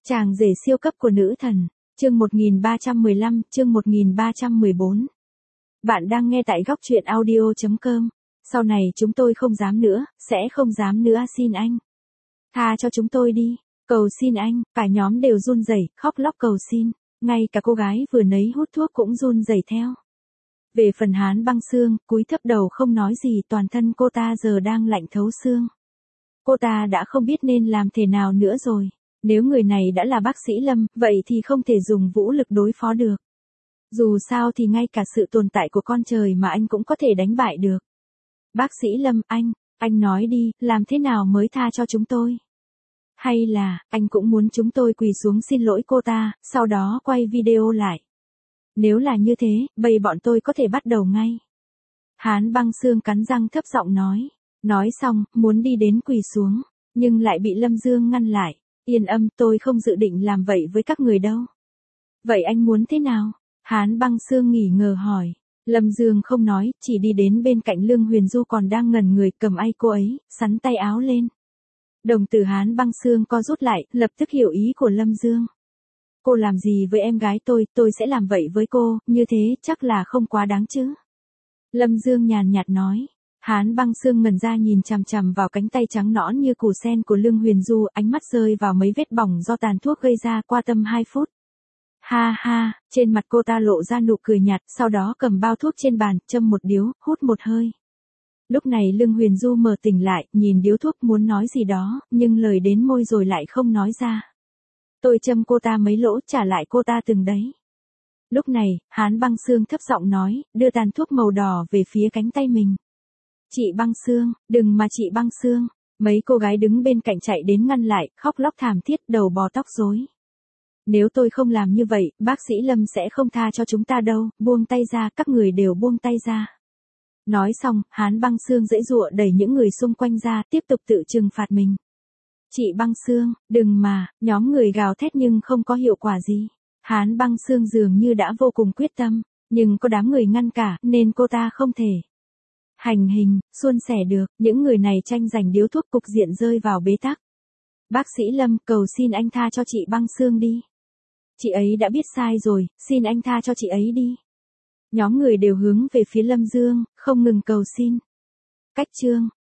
Chàng rể siêu cấp của nữ thần, chương 1315, chương 1314. Bạn đang nghe tại góc truyện audio.com. Sau này chúng tôi không dám nữa, sẽ không dám nữa, xin anh. Tha cho chúng tôi đi, cầu xin anh, cả nhóm đều run rẩy, khóc lóc cầu xin, ngay cả cô gái vừa nấy hút thuốc cũng run rẩy theo. Về phần Hán Băng Xương, cúi thấp đầu không nói gì, toàn thân cô ta giờ đang lạnh thấu xương. Cô ta đã không biết nên làm thế nào nữa rồi. Nếu người này đã là bác sĩ Lâm, vậy thì không thể dùng vũ lực đối phó được. Dù sao thì ngay cả sự tồn tại của con trời mà anh cũng có thể đánh bại được. Bác sĩ Lâm, anh nói đi, làm thế nào mới tha cho chúng tôi? Hay là, anh cũng muốn chúng tôi quỳ xuống xin lỗi cô ta, sau đó quay video lại? Nếu là như thế, bây bọn tôi có thể bắt đầu ngay. Hán Băng Xương cắn răng thấp giọng nói. Nói xong, muốn đi đến quỳ xuống, nhưng lại bị Lâm Dương ngăn lại. Yên âm, tôi không dự định làm vậy với các người đâu. Vậy anh muốn thế nào? Hán Băng Xương nghỉ ngờ hỏi. Lâm Dương không nói, chỉ đi đến bên cạnh Lương Huyền Du còn đang ngẩn người, cầm ai cô ấy, sắn tay áo lên. Đồng tử Hán Băng Xương co rút lại, lập tức hiểu ý của Lâm Dương. Cô làm gì với em gái tôi sẽ làm vậy với cô, như thế chắc là không quá đáng chứ. Lâm Dương nhàn nhạt nói. Hán Băng Xương ngẩn ra nhìn chằm chằm vào cánh tay trắng nõn như củ sen của Lương Huyền Du, ánh mắt rơi vào mấy vết bỏng do tàn thuốc gây ra, qua tâm 2 phút. Ha ha, trên mặt cô ta lộ ra nụ cười nhạt, sau đó cầm bao thuốc trên bàn, châm một điếu, hút một hơi. Lúc này Lương Huyền Du mở tỉnh lại, nhìn điếu thuốc muốn nói gì đó, nhưng lời đến môi rồi lại không nói ra. Tôi châm cô ta mấy lỗ, trả lại cô ta từng đấy. Lúc này, Hán Băng Xương thấp giọng nói, đưa tàn thuốc màu đỏ về phía cánh tay mình. Chị Băng Xương, đừng mà chị Băng Xương. Mấy cô gái đứng bên cạnh chạy đến ngăn lại, khóc lóc thảm thiết, đầu bò tóc rối. Nếu tôi không làm như vậy, bác sĩ Lâm sẽ không tha cho chúng ta đâu, buông tay ra, các người đều buông tay ra. Nói xong, Hán Băng Xương giãy giụa đẩy những người xung quanh ra, tiếp tục tự trừng phạt mình. Chị Băng Xương, đừng mà, nhóm người gào thét nhưng không có hiệu quả gì. Hán Băng Xương dường như đã vô cùng quyết tâm, nhưng có đám người ngăn cả, nên cô ta không thể hành hình, suôn sẻ được, những người này tranh giành điếu thuốc, cục diện rơi vào bế tắc. Bác sĩ Lâm, cầu xin anh tha cho chị Băng Xương đi. Chị ấy đã biết sai rồi, xin anh tha cho chị ấy đi. Nhóm người đều hướng về phía Lâm Dương, không ngừng cầu xin. Cách chương